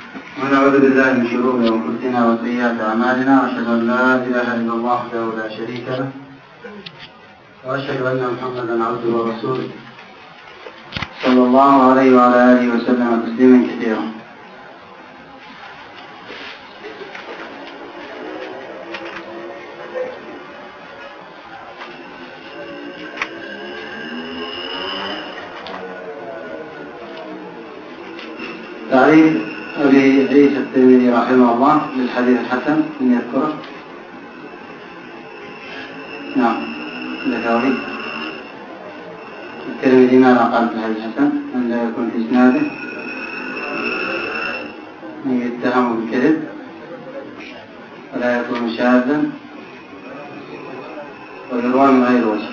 ونعوذ بالله من شرور أنفسنا وسيئات أعمالنا، وأشهد أن لا إله إلا الله وحده لا شريك له، وأشهد أن محمدا عبده ورسوله صلى الله عليه وعلى آله وسلم تسليما كثيرا. تعريف أبي عيسى الترمذي رحمه الله للحديث الحسن من يذكره؟ نعم، ذكره الترمذي ماذا قال في الحديث الحسن؟ أن لا يكون في إسناده من يتهم بالكذب، ولا يكون شاذا، ويروى من غير وجه.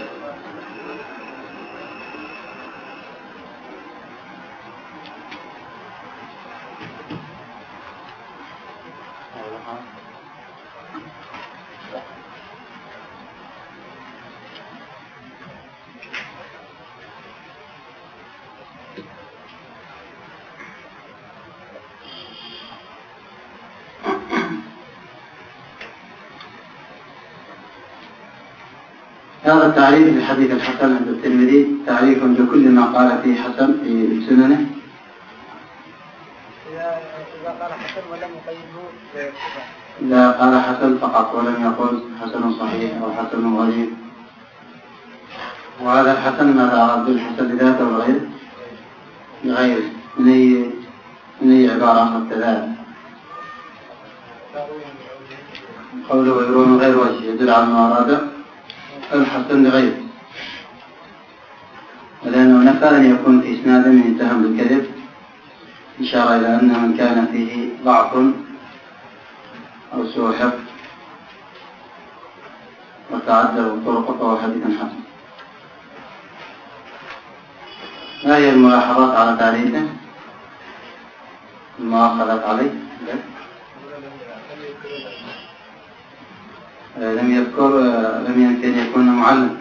هذا التعريف للحديث الحسن عند الترمذي تعريف بكل ما قال فيه حسن في سننه. إذا قال حسن ولم يقيده، إذا قال حسن فقط ولم يقل حسن صحيح أو حسن غريب. وهذا الحسن ماذا أراد بالحسن لذاته وغيره؟ لغيره من أي عبارة أخذت ذلك؟ قوله ويروى من غير وجه يدل على ما أراد الحسن لغيره، لأنه نفى أن يكون في إسناد من يتهم بالكذب، إشارة إلى أن من كان فيه ضعف أو سوء حفظ وتعدى الطرق فهو حديث حسن. ما هي الملاحظات على تعريفه؟ المؤاخذات عليه؟ لم يمكن يكون معلم،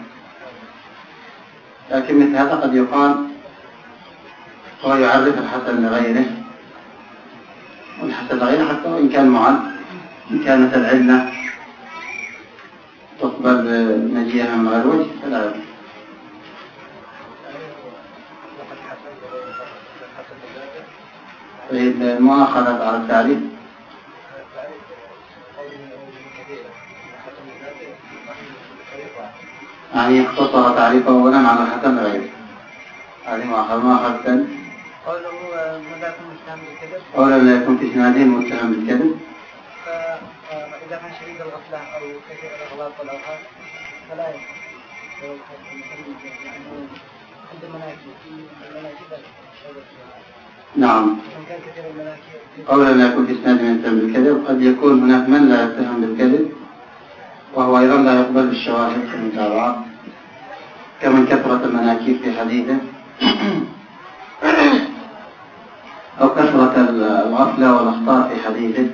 لكن مثل هذا قد يقال هو يعرف الحسن لغيره، والحسن لغيره حتى وإن كان معلم، إن كانت العلة تقبل مجيئها من غير وجه فلا يقبل. المؤاخذات على التعريف يعني اختصر تعريفه أولا على الحسن غيره. هذه مؤاخذة ثانية. قوله لا يكون في إسناده متهم بالكذب. فإذا كان شديد الغفلة أو كثير الأغلاط والأوهام فلا يكون عند المناكب. نعم. قوله لا يكون في إسناده متهم بالكذب، قد يكون هناك من لا يتهم بالكذب وهو أيضا لا يقبل بالشواهد المتابعة، كمن كثرة المناكير في حديثه أو كثرة الغفلة والأخطاء في حديثه،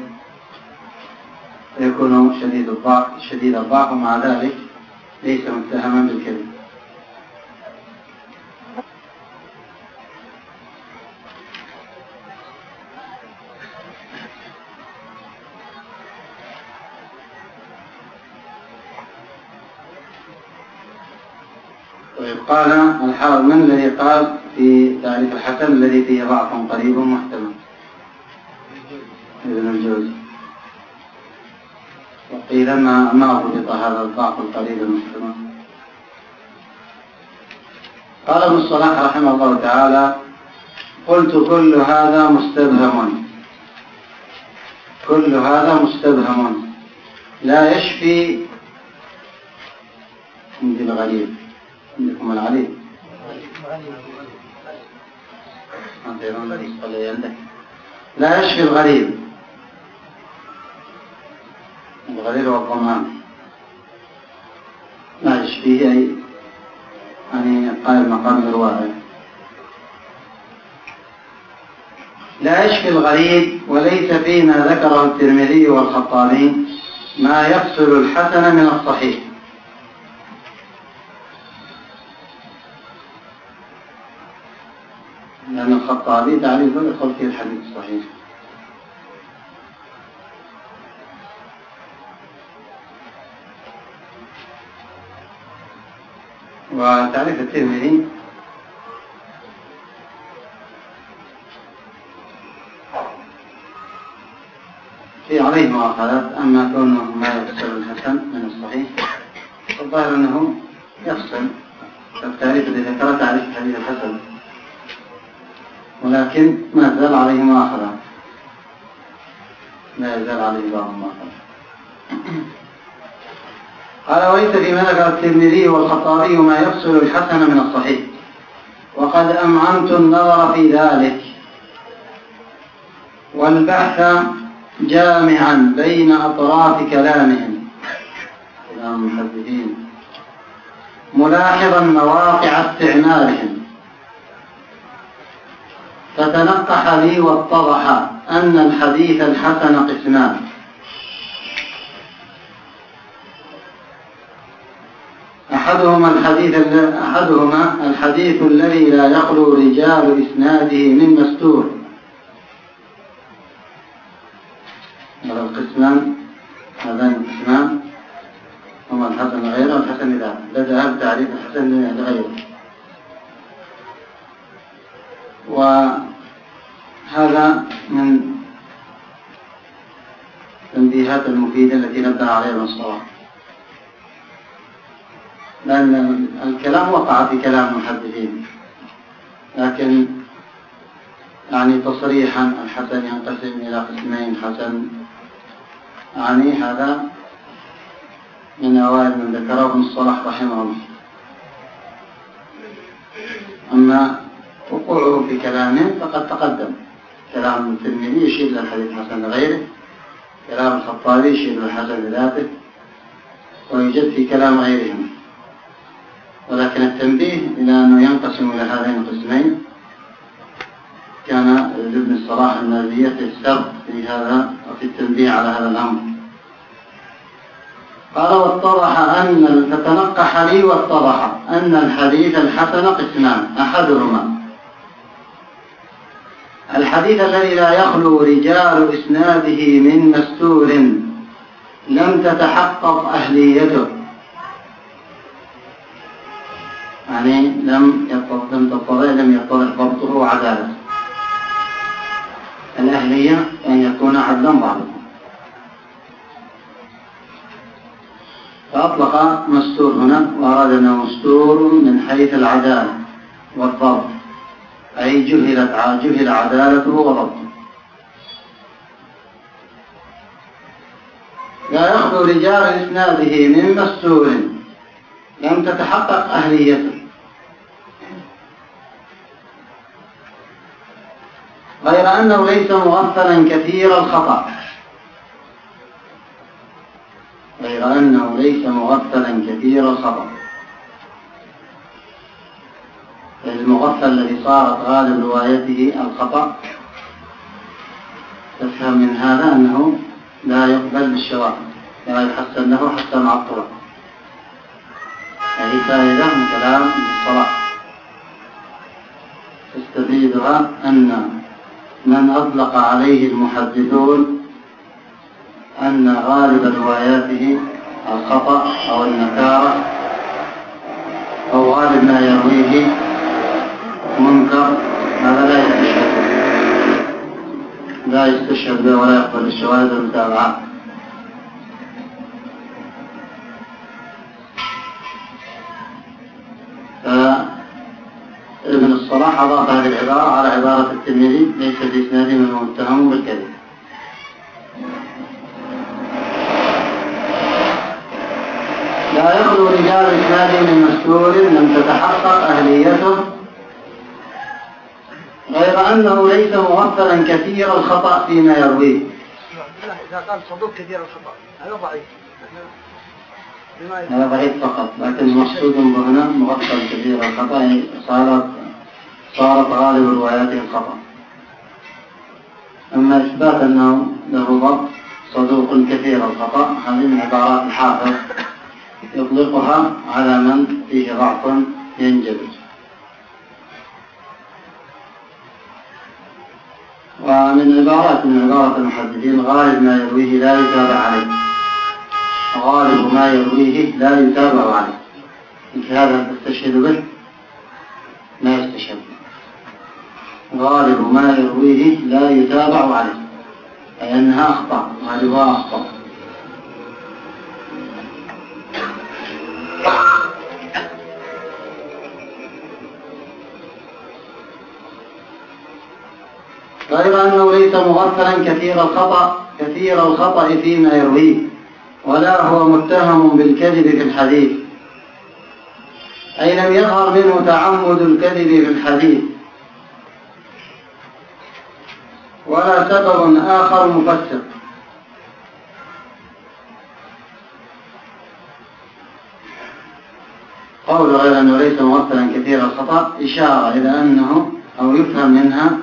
يكون شديد الضعف ومع ذلك ليس متهما بالكذب. قال الحافظ من الذي قال في تعريف الحسن الذي فيه ضعف قريب محتمل؟ ابن الجوزي. وقيل ما ضبط هذا الضعف القريب المحتمل. قال ابن الصلاح رحمه الله تعالى: قلت كل هذا مستبهم لا يشفي. عندي الغريب، عندكم العليل. لا يشفي الغريب والضمان، لا يشفيه يعني قال مقام الرواية. لا يشفي الغريب، وليس فيما ذكره الترمذي والخطابي ما يفصل الحسن من الصحيح. لأن الخطابي تعريفه يدخل في الحديث الصحيح، وتعريف الترمذي في عليه مؤاخذات، أما كونه ما يفصل الحسن من الصحيح الظاهر أنه يفصل التعريف الذي ذكر تعريف حديث الحسن، ولكن ما زال عليه مؤاخذات، لا يزال عليه بعض المؤاخذات. قال وليس فيما ذكر الترمذي والخطابي ما يفصل الحسن من الصحيح، وقد أمعنت النظر في ذلك والبحث جامعا بين أطراف كلامهم، كلام المحدثين، ملاحظا مواقع استعمالهم، فتنقح لي واتضح أن الحديث الحسن قسمان: أحدهما الحديث الذي لا يخلو رجال إسناده من مستور. هذا القسمان، هذان القسمان هما الحسن غيره والحسن ذاته، بدأ بتعريف الحسن لغيره. وهذا من التنبيهات المفيدة التي نبه عليها ابن الصلاح، لأن الكلام وقع في كلام المحدثين، لكن يعني تصريحا الحسن ينقسم إلى قسمين حسن، يعني هذا من أوائل من ذكره ابن الصلاح رحمه الله. أما وقوعه في كلامه فقد تقدم، كلام الترمذي يشير إلى الحديث الحسن لغيره، كلام الخطابي يشير إلى الحسن لذاته، ويوجد في كلام غيرهم. ولكن التنبيه إلى أنه ينقسم إلى هذين القسمين كان لابن الصلاح المازية في السبق في هذا وفي التنبيه على هذا الأمر. قال واتضح فتنقح لي واتضح أن الحديث الحسن قسمان: أحدهما الحديث الذي لا يخلو رجال إسناده من مستور لم تتحقق أهليته، يعني لم يتضح ضبطه وعدالته. الأهلية أن يكون عدلا ضابطا، فأطلق مستور هنا وأراد أنه مستور من حيث العدالة والضبط، أي جهل عدالته وضبطه. لا يخلو رجال إسناده من مستور لم تتحقق أهليته، غير أنه ليس مغفلا كثير الخطأ، المغفل الذي صارت غالب روايته الخطأ، تفهم من هذا أنه لا يقبل بالشواهد، لا يحسن له حتى مع الطرق. هذه فائدة من كلام الصلاح تستفيدها، أن من أطلق عليه المحدثون أن غالب رواياته الخطأ أو النكارة أو غالب ما يرويه منكر، هذا لا يستشهد به ولا يقبل الشواهد والمتابعات. ابن الصلاح أضاف هذه العبارة على عبارة الترمذي: ليس في إسناده من متهم بالكذب. لا يخلو رجال إسناده من مستور لم تتحقق أهليته، غير أنه ليس مغفلا كثير الخطأ فيما يرويه. إذا قال صدوق كثير الخطأ هذا ضعيف، هذا ضعيف فقط، لكن المقصود هنا مغفل كثير الخطأ، صارت غالب رواياته الخطأ. أما إثبات أنه له ضبط صدوق كثير الخطأ، هذه من عبارات الحافظ يطلقها على من فيه ضعف ينجبر. ومن عبارات المحدثين: غالب ما يرويه لا يتابع عليه، مثل هذا تستشهد به لا يستشهد. غالب ما يرويه لا يتابع عليه، أي أنها أخطاء، غالبها أخطاء. غير أنه ليس مغفلا كثير الخطأ فيما يرويه، ولا هو متهم بالكذب في الحديث، أي لم يظهر منه تعمد الكذب في الحديث، ولا سبب آخر مفسر. قول غير أنه ليس مغفلا كثير الخطأ إشارة إلى أنه أو يفهم منها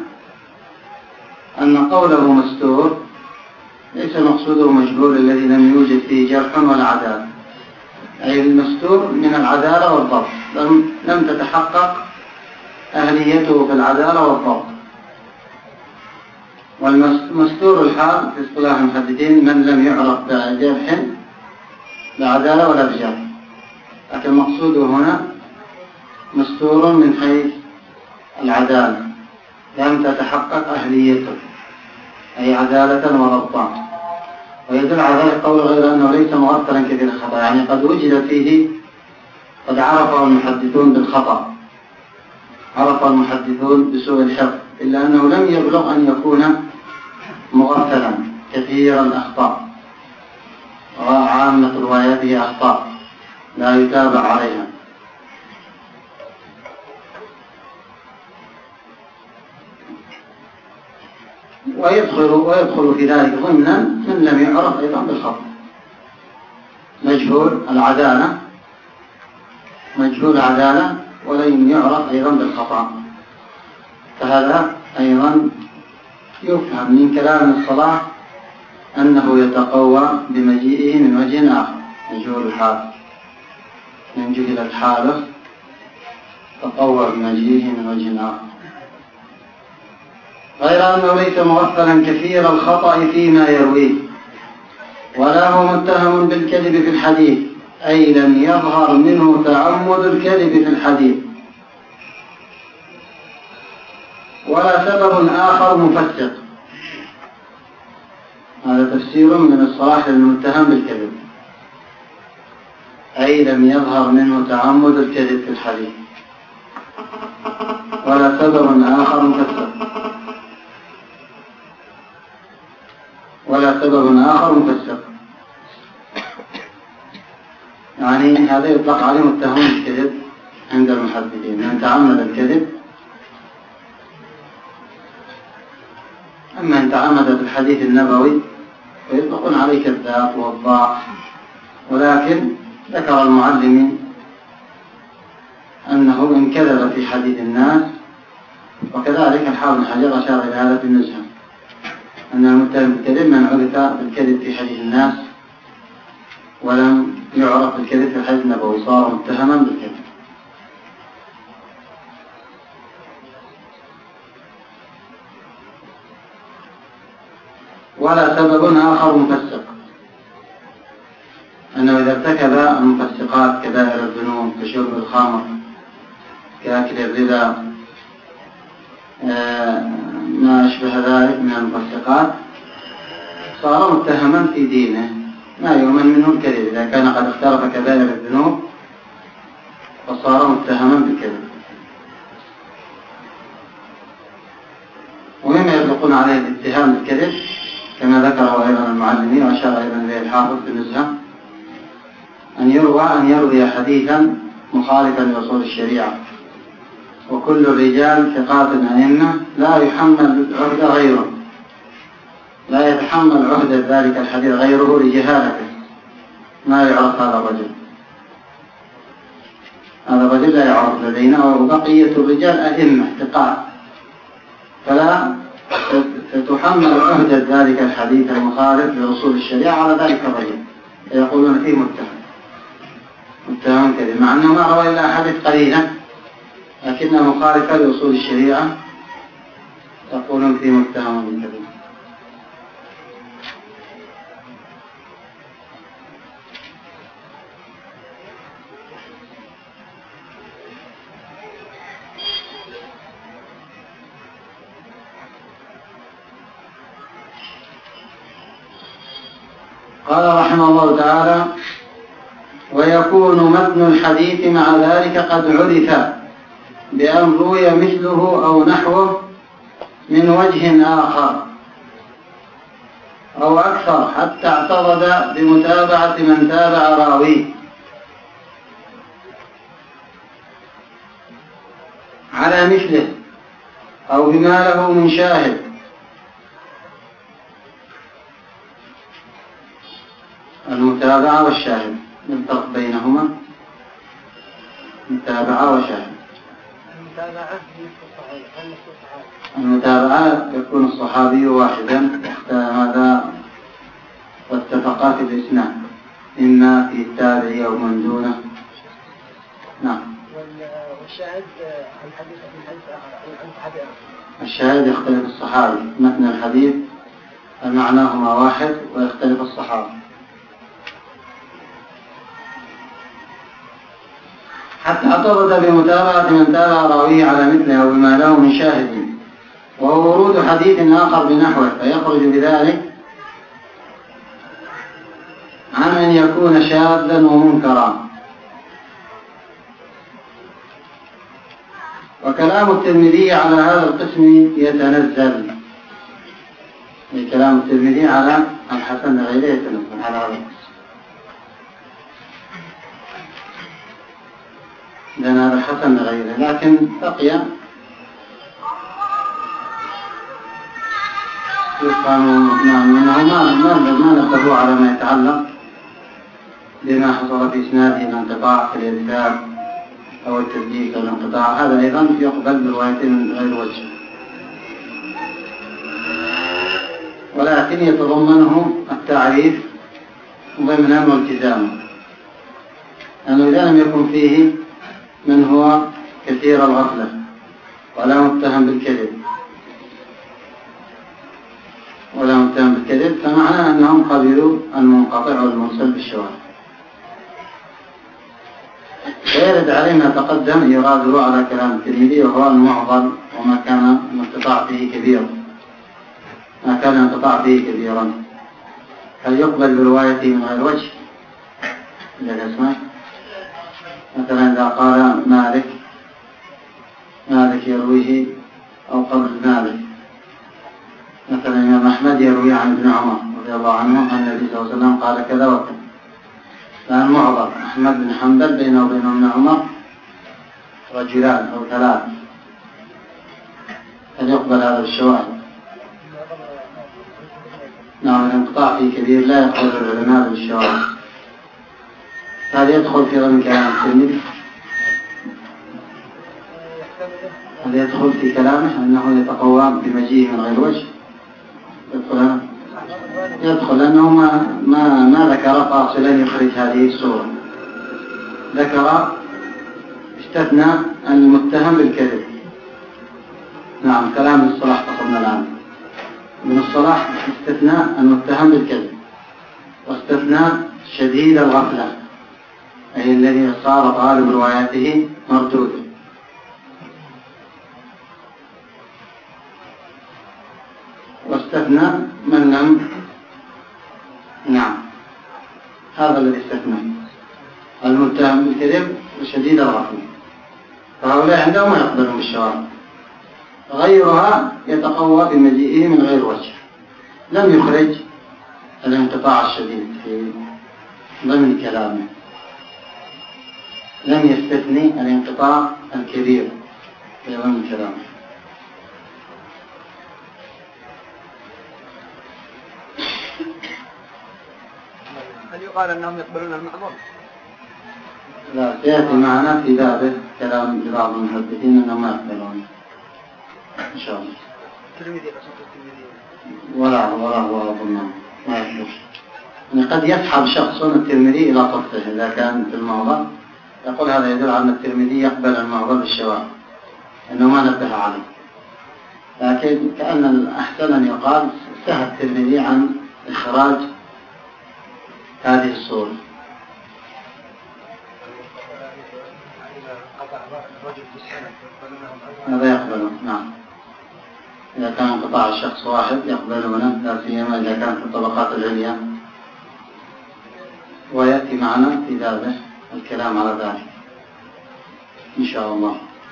أن قوله مستور ليس مقصوده مجهول الذي لم يوجد فيه جرح ولا عدالة، أي المستور من العدالة والضبط، لم تتحقق أهليته في العدالة والضبط. والمستور الحال في اصطلاح المحدثين من لم يعرف بجرح بعدالة ولا بجرح، لكن مقصوده هنا مستور من حيث العدالة، لم تتحقق أهليته أي عدالة وضبطا. ويدل على ذلك قول غير أنه ليس مغفلا كثير الخطأ، يعني قد وجد فيه، قد عرفه المحدثون بالخطأ، عرف المحدثون بسوء الحفظ، إلا أنه لم يبلغ أن يكون مغفلا كثير الأخطاء، وعامة رواياته أخطاء لا يتابع عليها. ويدخل في ذلك ضمنا من لم يعرف أيضا بالخطأ، مجهول العدالة ولم يعرف أيضا بالخطأ، فهذا أيضا يفهم من كلام الصلاح أنه يتقوى بمجيئه من وجه آخر، مجهول الحال من جهل الحالة تقوى بمجيئه من وجه آخر. غير أنه ليس مغفلا كثير الخطأ فيما يرويه، ولا هو متهم بالكذب في الحديث، أي لم يظهر منه تعمد الكذب في الحديث، ولا سبب آخر مفسر. هذا تفسير من الصلاح للمتهم بالكذب، أي لم يظهر منه تعمد الكذب في الحديث، ولا سبب آخر مفسر، يعني هذا يطلق عليه متهم بالكذب عند المحدثين، من تعمد الكذب. أما إن تعمد بالحديث النبوي فيطلقون عليه كذاب ووضاع، ولكن ذكر المعلم أنه إن كذب في حديث الناس، وكذلك الحافظ بن حجر أشار إلى هذا في النزهة، أن المتهم بالكذب من عرف بالكذب في حديث الناس ولم يعرف بالكذب في الحديث النبوي صار متهما بالكذب. ولا سبب آخر مفسق، أنه إذا ارتكب المفسقات كبائر الذنوب كشرب الخمر كأكل الربا ما أشبه ذلك من المفسقات، صار متهما في دينه، ما يؤمن منه الكذب. إذا كان قد اقترف كبائر الذنوب فصار متهما بالكذب. ومما يطلقون عليه الاتهام بالكذب كما ذكره أيضا المعلمين وأشار أيضا إليه الحافظ في النزهة، أن يروي حديثا مخالفا لأصول الشريعة، وكل الرجال ثقات أئمة لا يحمل عهد غيره، لا يتحمل عهد ذلك الحديث غيره لجهالته، ما يعرف هذا الرجل لا يعرف لدينا، وبقية الرجال أئمة ثقات، فلا تتحمل عهد ذلك الحديث المخالف لأصول الشريعة على ذلك الرجل، يقولون فيه متهم كذب، مع أنه ما روى إلا أحاديث قليلة لكنها مخالفة لأصول الشريعة، يقولون فيه متهم بالكذب. قال رحمه الله تعالى: ويكون متن الحديث مع ذلك قد عرف بأن روي مثله أو نحوه من وجه آخر أو أكثر حتى اعتضد بمتابعة من تابع راويه على مثله أو بما له من شاهد. المتابعة والشاهد، ما الفرق بينهما؟ متابعة وشاهد. المتابعة يكون الصحابي واحدا هذا واتفقا في الإسناد، إما في التابعي أو من دونه. نعم. والشاهد الحديث عن صحابي آخر. الشاهد يختلف الصحابي، متن الحديث معناهما واحد ويختلف الصحابي. حتى اعتضد بمتابعة من تابع راويه على مثله أو بما له من شاهد، وهو ورود حديث آخر بنحوه، فيخرج بذلك عن أن يكون شاذا ومنكرا. وكلام الترمذي على هذا القسم يتنزل، كلام الترمذي على الحسن غيره يتنزل على هذا القسم، لأن هذا الحسن غيره، لكن بقي يفهم أنه ما نبدأ على ما يتعلق بما حصل في إسناده الانقطاع في الإرسال أو التدليس أو الانقطاع، هذا أيضا يقبل برواية من غير وجه، ولكن يتضمنه التعريف ضمنا والتزاما، أنه إذا لم يكن فيه من هو كثير الغفلة ولا متهم بالكذب فمعناه أنهم قبلوا المنقطع والمرسل بالشواهد. ويرد عليه ما تقدم إيراده على كلام الترمذي، وهو المعضل وما كان الانقطاع كبيرا، هل يقبل بروايته من غير وجه؟ إذا اسمه مثلا إذا قال مالك يرويه أو قبل مالك، مثلا الإمام أحمد يروي عن ابن عمر رضي الله عنه أن النبي صلى الله عليه وسلم قال كذا وكذا، فأن معضل أحمد بن حنبل بينه وبين ابن عمر رجلان أو ثلاث، هل يقبل هذا الشواهد؟ نعم، الانقطاع فيه كبير لا يقبل العلماء بالشواهد. هل يدخل في ضمن كلام الترمذي؟ هل يدخل في كلامه أنه يتقوى بمجيئه من غير وجه؟ يدخل لأنه ما ذكر فاصلا يخرج هذه الصورة، ذكر استثنى المتهم بالكذب. نعم، كلام الصلاح تقولنا الآن من الصلاح استثنى المتهم بالكذب، واستثنى شديد الغفلة أي الذي صار طالب رواياته مردودا، واستثنى من لم. نعم، هذا الذي استثنى المتهم بالكذب وشديد الغفلة، فهؤلاء عندهم ما يقبلون بالشواهد. غيرها يتقوى بمجيئه من غير وجه، لم يخرج الانقطاع الشديد في ضمن كلامه، لم يستثني الانقطاع الكبير في ضمن كلامه. هل يقال أنهم يقبلون المعظم؟ لا، سيأتي معنا في بابه كلام لبعض المحدثين أنهم ما يقبلون إن شاء الله. ولا هو أظن ما يقبل، يعني قد يسحب شخص الترمذي إلى صفه إذا كان في المعضل، يقول هذا يدل على أن الترمذي يقبل المعضل بالشواهد، أنه ما نبه عليه، لكن كأن الأحسن أن يقال سهى الترمذي عن إخراج هذه الصورة. هذا يقبله، نعم، إذا كان انقطاع الشخص واحد يقبلونه، لا سيما إذا كان في الطبقات العليا ويأتي معنا في ذلك الكلام على ذلك إن شاء الله.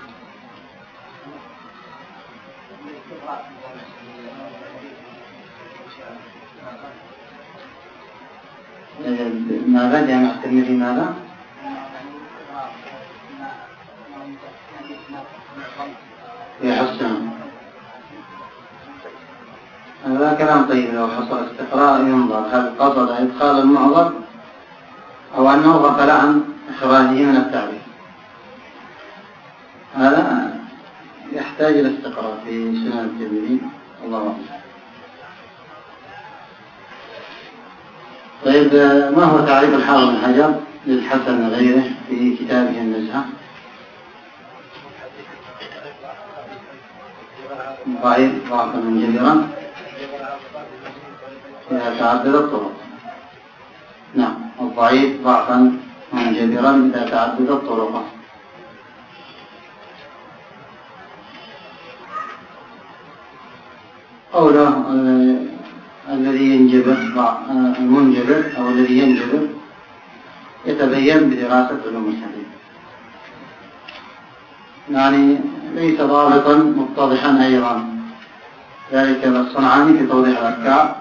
ماذا جامع الترمذي ماذا؟ يحسن. هذا كلام طيب. لو حصل استقراء ينظر هل قصد إدخال المعضل أو أنه غفل عن إخراجه من التعريف. هذا يحتاج إلى استقراء في سنن الترمذي. الله أعلم. طيب، ما هو تعريف الحافظ بن حجر للحسن غيره في كتابه النزهة؟ ضعيف ضعفا منجبرا إذا تعدد الطرق. نعم، الضعيف ضعفا منجبرا إذا تعدد الطرق. قوله الذي ينجبر المنجبر أو الذي ينجبر يتبين بدراسة علوم الحديث، يعني ليس ضابطا متضحا أيضا. ذلك الصنعاني في توضيح الأفكار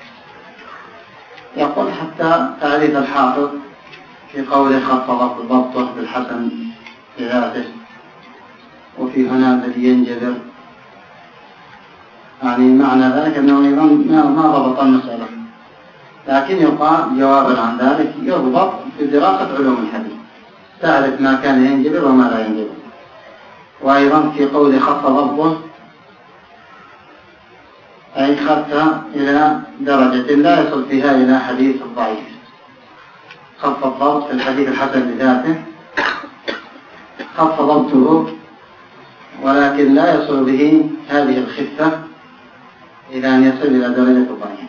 يقول حتى تعريف الحافظ في قوله خفض ضبطه بالحسن بذاته، وفي هنا الذي ينجبر، يعني معنى ذلك أنه أيضا ما ضبط المسألة، لكن يقال جوابا عن ذلك يضبط بدراسة علوم الحديث، تعرف ما كان ينجبر وما لا ينجبر. وأيضا في قوله خف ضبطه أي خف إلى درجة لا يصل فيها إلى حديث الضعيف. خف الضبط في الحديث الحسن بذاته خف ضبطه، ولكن لا يصل به هذه الخفة إلى أن يصل إلى درجة الضعيف.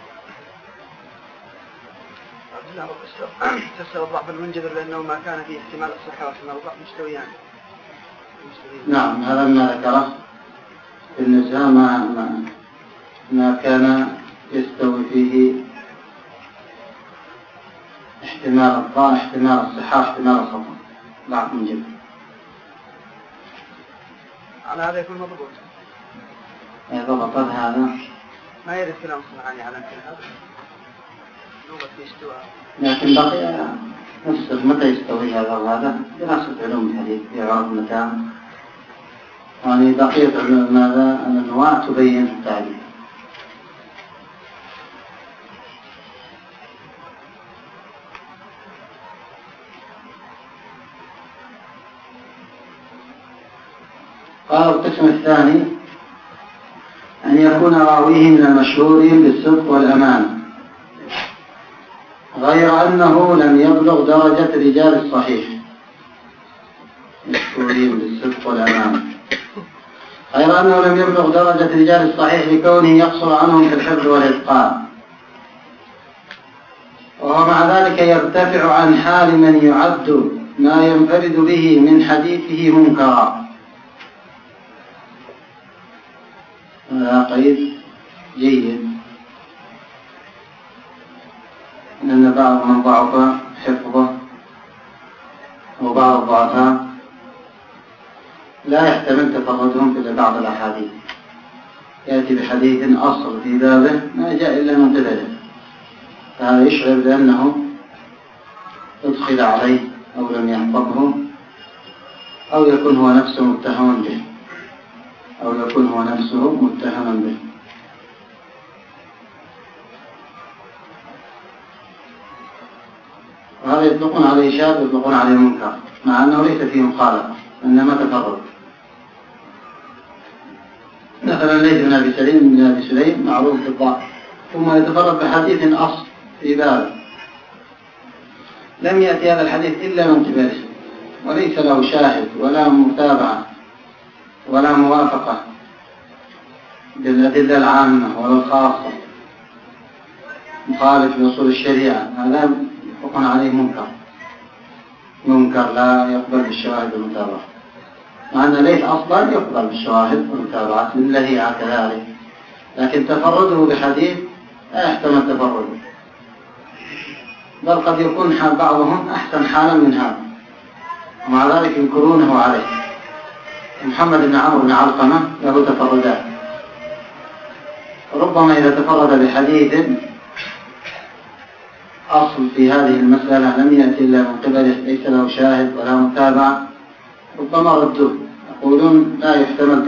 تفسر الضعف المنجبر لأنه ما كان فيه احتمال الصحة واحتمال الضعف مستويان. نعم، هذا ما ذكره في النزهة، ما كان يستوي فيه احتمال الضعف احتمال الصحة احتمال الخطأ، ضعف منجبر. على هذا يكون مضبوط. ضبط هذا ما يرد كلام الصنعاني على هذا لغة استواء. لكن بقي نفسر متى يستوي هذا وهذا دراسة علوم الحديث يعرف متى، يعني بقية ماذا الأنواع تبين التعريف. قال القسم الثاني أن يكون راويه من المشهورين بالصدق والأمان، غير أنه لم يبلغ درجة رجال الصحيح. مشهورين بالصدق والأمان غير أنه لم يبلغ درجة رجال الصحيح لكونه يقصر عنهم في الحفظ والإتقان، وهو مع ذلك يرتفع عن حال من يعد ما ينفرد به من حديثه منكرا. هذا قيد جيد، لأن بعض من ضعف حفظه وبعض الضعفاء لا يحتمل تفردهم في بعض الأحاديث، يأتي بحديث أصل في بابه ما جاء إلا من قبله، فهذا يشعر بأنه ادخل عليه أو لم يحفظه، أو يكون هو نفسه متهم به، وهذا يطلقون عليه شاذ ويطلقون عليه منكر، مع أنه ليس فيه مخالفة إنما تفرد. مثلا ليس بن أبي سليم معروف بالضعف، ثم يتفرد بحديث أصل في بابه، لم يأتي هذا الحديث إلا من قبله، وليس له شاهد ولا متابعة ولا موافقة بالأدلة العامة ولا الخاصة، مخالف لأصول الشريعة، هذا يطلقون عليه منكر لا يقبل بالشواهد والمتابعة، مع أن ليس أصلا يقبل بالشواهد والمتابعة لله كذلك، لكن تفرده بحديث لا يحتمل تفرده. بل قد يكون حال بعضهم أحسن حالا من هذا، ومع ذلك ينكرونه عليه. محمد بن عمرو بن علقمة له تفردات، ربما إذا تفرد بحديث أصل في هذه المسألة لم يأتي إلا من قبله، ليس له شاهد ولا متابع، ربما ردوه، يقولون لا يحتمل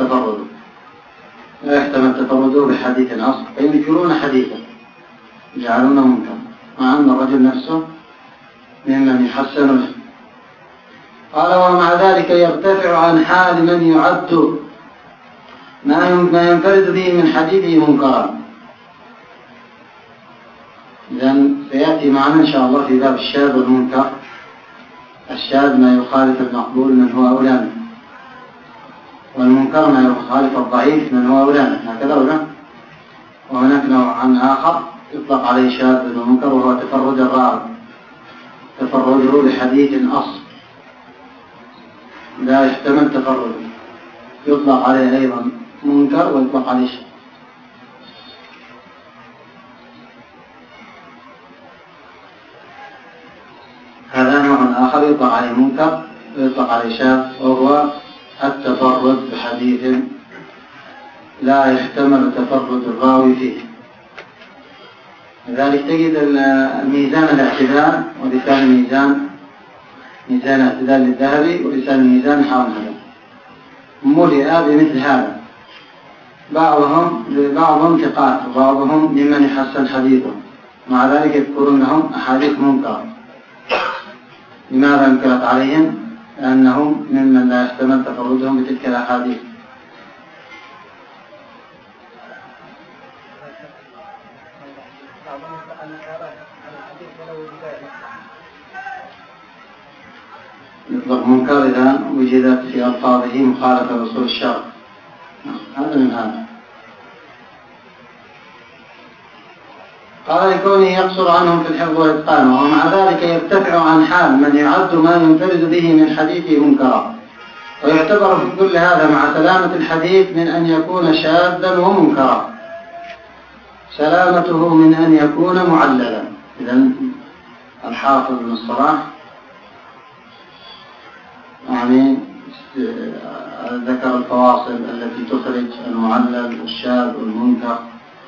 تفرده بحديث أصل، فينكرون حديثا يجعلونه منكر، مع أن الرجل نفسه ممن يحسن له. قال ومع ذلك يرتفع عن حال من يعد ما ينفرد به من حديثه منكرا. إذن سيأتي معنا إن شاء الله في باب الشاذ والمنكر. الشاذ ما يخالف المقبول من هو أولى منه، والمنكر ما يخالف الضعيف من هو أولى منه، هكذا أولى. وهناك نوع آخر يطلق عليه شاذ ومنكر، وهو تفرد الراوي، تفرده بحديث أصل لا يحتمل تفرده، يطلق عليه أيضا منكر ويطلق عليه شاذ. هذا نوع آخر يطلق عليه منكر ويطلق عليه شاذ، وهو التفرد بحديث لا يحتمل تفرد الراوي فيه. لذلك تجد الميزان الاعتدال ولسان ميزان اعتدال للذهبي ولسان الميزان حاول هذا ملئ بمثل هذا، بعضهم ثقات وبعضهم ممن يحسن حديثهم، مع ذلك يذكرون لهم أحاديث منكرة. لماذا انكرت عليهم؟ لأنهم ممن لا يحتمل تفردهم بتلك الأحاديث. يطلق منكر إذا وجدت في ألفاظه مخالفة لأصول الشرع، هذا من هذا. قال لكونه يقصر عنهم في الحفظ والإتقان، ومع ذلك يرتفع عن حال من يعد ما ينفرد به من حديثه منكرا، ويعتبر في كل هذا مع سلامة الحديث من أن يكون شاذا ومنكرا، سلامته من أن يكون معللا. إذن الحافظ بن الصلاح يعني ذكر الفواصل التي تخرج المعلل والشاذ والمنكر،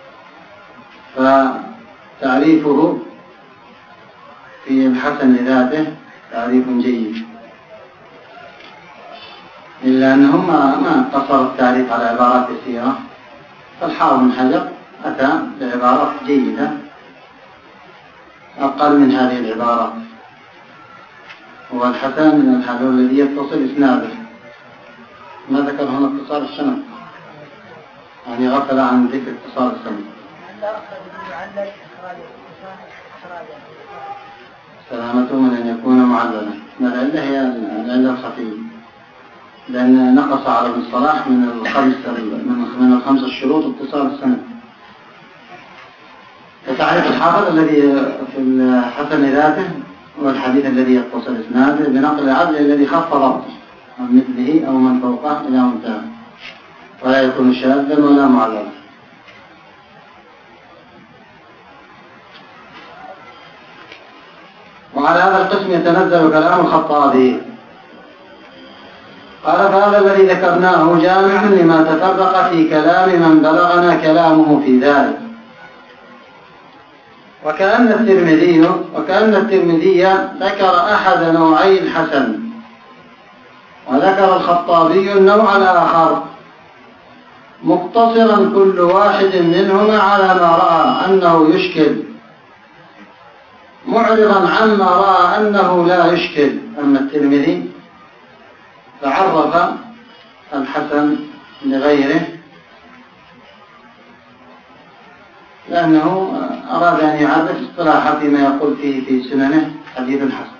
فتعريفه في الحسن لذاته تعريف جيد، إلا أنه ما اقتصر التعريف على عبارات كثيرة، فالحافظ بن حجر أتى بعبارات جيدة أقل من هذه العبارات. هو الحسن من الحلول الذي يتصل إسناده، ما ذكر هنا اتصال السند، يعني غفل عن ذكر اتصال السند. سلامته من أن يكون معللا. العلة هي العلة الخفية، لأن نقص على ابن الصلاح من الخمس الشروط اتصال السند. فتعرف الحافظ الذي في الحسن ذاته والحديث الذي يتصل اسناده بنقل العدل الذي خف ضبطه عن مثله أو من فوقه إلى منتهى، ولا يكون شاذا ولا معللا. وعلى هذا القسم يتنزل كلام الخطابي. قال فهذا الذي ذكرناه جامع لما تفرق في كلام من بلغنا كلامه في ذلك. وكأن الترمذي ذكر أحد نوعي الحسن، وذكر الخطابي النوع الآخر، مقتصرا كل واحد منهما على ما رأى أنه يشكل، معرضا عما رأى أنه لا يشكل. أما الترمذي فعرف الحسن لغيره لأنه أراد أن يعرف اصطلاحا فيما يقول فيه في سننه حديث حسن،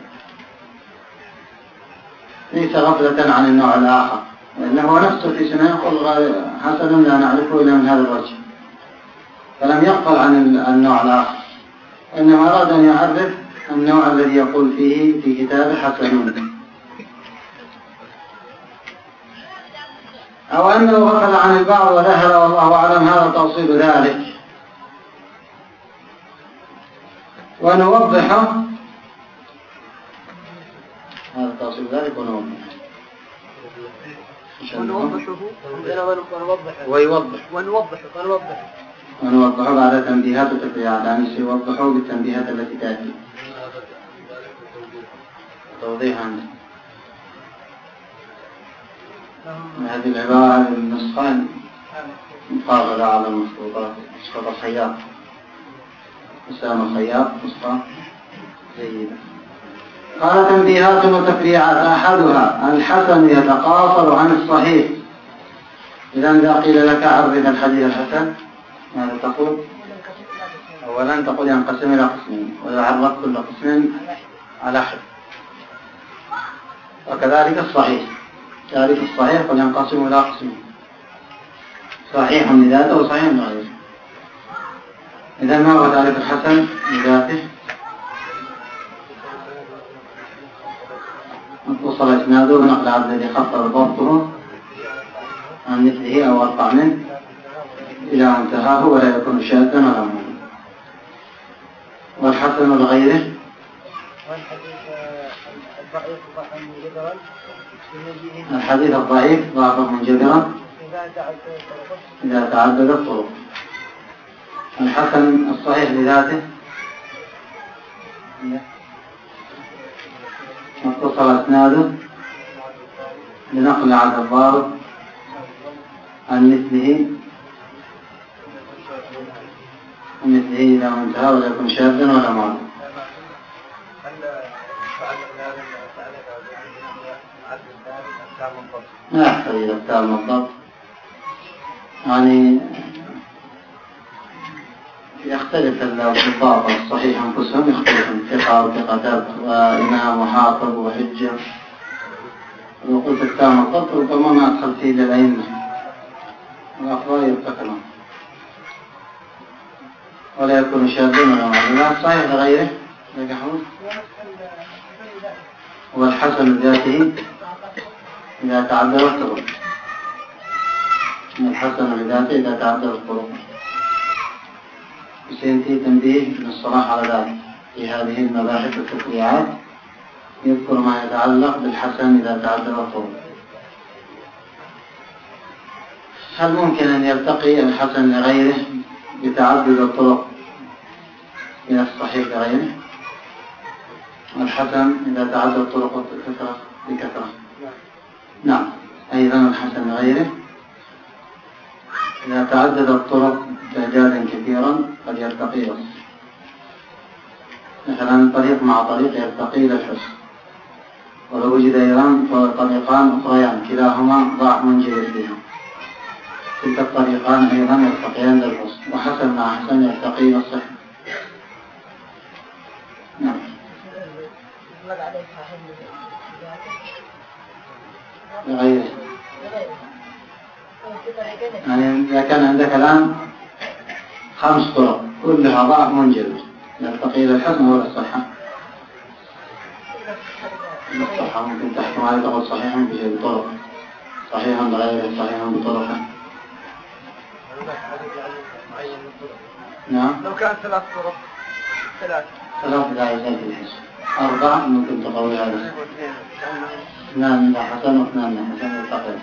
ليس غفلة عن النوع الآخر، وإنه نفسه في سننه يقول حسن لا نعرفه إلا من هذا الوجه، فلم يغفل عن النوع الآخر، وإنما أراد أن يعرف النوع الذي يقول فيه في كتابه حسن، أو أنه غفل عن البعض وذهل، والله أعلم هذا توصيل ذلك. ونوضحه نفصل ذلك ونوضحه ونوضحه بعد تنبيهات وتفريعات، يعني سيوضحه بالتنبيهات التي تأتي. توضيح عنه هذه العبارة من النسخة مقابلة على المخطوطات، نسخة الخياط، أسامة الخياط، نسخة جيدة. قال تنبيهات وتفريعات. أحدها الحسن يتقاصر عن الصحيح. إذا قيل لك عرف الحديث الحسن ماذا تقول؟ أولا تقول ينقسم إلى قسمين ويعرف كل قسم على حد، وكذلك الصحيح، تعريف الصحيح قد ينقسم إلى قسمين: صحيح لذاته وصحيح لغيره. إذا ما هو تعريف الحسن لذاته؟ وصل إسناده بنقل عبد الذي خطر ضبطه عن مثله أو أرفع منه إلى منتهاه ولا يكون شاذا ولا موضوعا. والحسن لغيره الحديث الضعيف ضعفه منجبرا إذا تعدد الطرق. الحسن الصحيح لذاته اتصل اسناده بنقل عن الضابط عن مثله إذا منتهى ولا يكون شاذا ولا معضلا. ما يحتاج إلى التام الضبط، يعني يختلف الضباط الصحيح أنفسهم، يختلفون ثقة وثقتات وإمام وحافظ وحجة. لو قلت التام الضبط ربما ما أدخل فيه للأئمة، الأفضل يبقى كلام ولا يكون شاذا ولا معضلا. الصحيح لغيره يجحون. والحسن لذاته إذا تعدد الطرق. الحسن لذاته إذا تعدد الطرق. وسينتهي تنبيه من الصلاح على ذلك في هذه المباحث والتفريعات، يذكر ما يتعلق بالحسن إذا تعدد الطرق. هل ممكن أن يرتقي الحسن لغيره بتعدد الطرق إلى الصحيح لغيره؟ الحسن إذا تعدد الطرق بكثرة. نعم. أيضا الحسن لغيره إذا تعدد الطرق بإعجاز كثيرا قد يرتقي إلى الصحيح. مثلا طريق مع طريق يرتقي إلى الحسن، ولو وجد أيضا طريقان أخريان كلاهما ضعف منجبر فيها، تلك الطريقان أيضا يرتقيان إلى الحسن، وحسن مع حسن يرتقي إلى الصحيح. نعم. لغيره يعني إذا كان عندك الآن 5 طرق كلها ضعف منجبر يرتقي إلى الحسن ولا الصحة؟ الصحة ممكن تحكم عليه تقول صحيحا بشيء طرق، صحيحا لغيره، صحيحا بطرقه. نعم. لو كانت 3 طرق 3 لا يزال في الحسن، 4 ممكن تقوي هذا، 2 لا حسن و2 لا حسن يرتقي.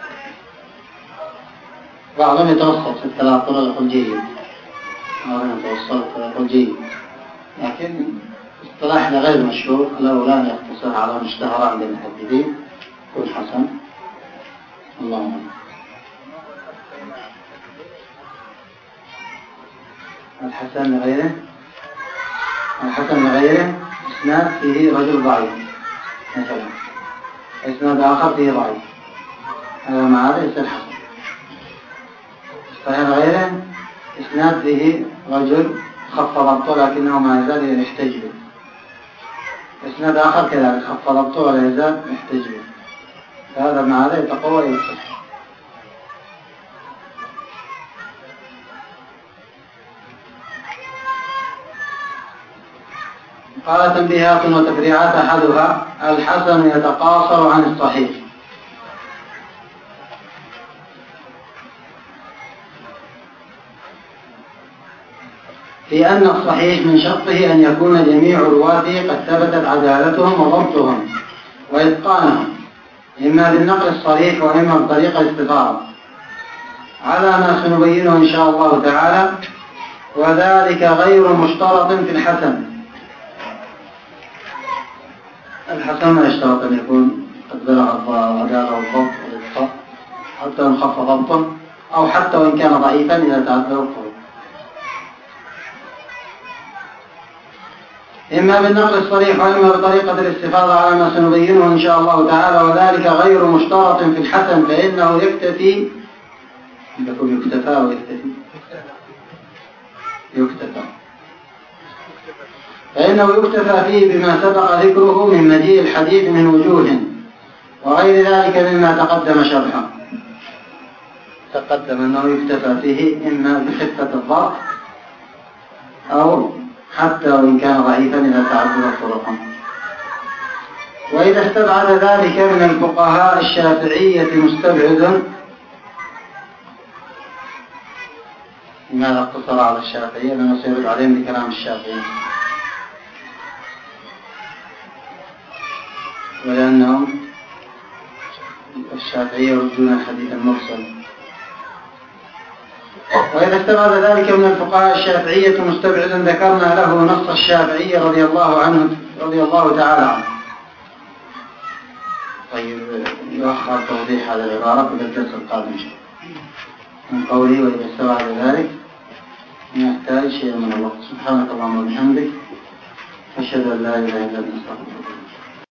بعضهم يتوسط في 3 طرق يقول جيد، بعضهم يتوسط يقول جيد، لكن اصطلاح غير مشهور الأولى أن يقتصر على مشتهر عند المحدثين يكون حسن. الله أعلم. الحسن لغيره إسناد فيه رجل ضعيف مثلا، إسناد آخر فيه ضعيف، هذا مع هذا يصير حسن. صحيح لغيره إسناد فيه رجل خف ضبطه لكنه ما يزال يحتج به، إسناد آخر كذلك خف ضبطه ولا يزال يحتج به، هذا مع هذا يتقوى يصح. قال تنبيهات وتفريعات. أحدها الحسن يتقاصر عن الصحيح. في أن الصحيح من شرطه أن يكون جميع رواته قد ثبتت عدالتهم وضبطهم، وإتقانه إما بالنقل الصريح وإما بطريقة الاستفاضة على ما سنبينه إن شاء الله تعالى، وذلك غير مشترط في الحسن. الحسن ما يشترط أن يكون قد بلغ الأداء والضبط والإتقان حتى إن خف ضبطا، أو حتى وإن كان ضعيفا إذا تعذر الطرق. إما بالنقل الصريح وإما بطريقة الاستفاضة على ما سنبينه إن شاء الله تعالى، وذلك غير مشترط في الحسن، فإنه يكتفي فإنه يكتفى فيه بما سبق ذكره من مجيء الحديث من وجوه وغير ذلك مما تقدم شرحه. تقدم أنه يكتفى فيه إما بخفة الضبط أو حتى وإن كان ضعيفا إذا تعذر طرقا. وإذا استبعد ذلك من الفقهاء الشافعية مستبعد. لماذا اقتصر على الشافعية؟ لأنه سيرد عليهم بكلام الشافعي، ولأنهم الشافعية يردون الحديث المرسل. وإذا استبعد ذلك من الفقهاء الشافعية مستبعدا ذكرنا له نص الشافعي رضي الله تعالى عنه. طيب يؤخر توضيح هذه العبارة إلى الدرس القادم من قوله وإذا استبعد ذلك يحتاج شيء من الوقت. سبحانك اللهم وبحمدك، أشهد أن لا إله إلا أنت، أستغفرك.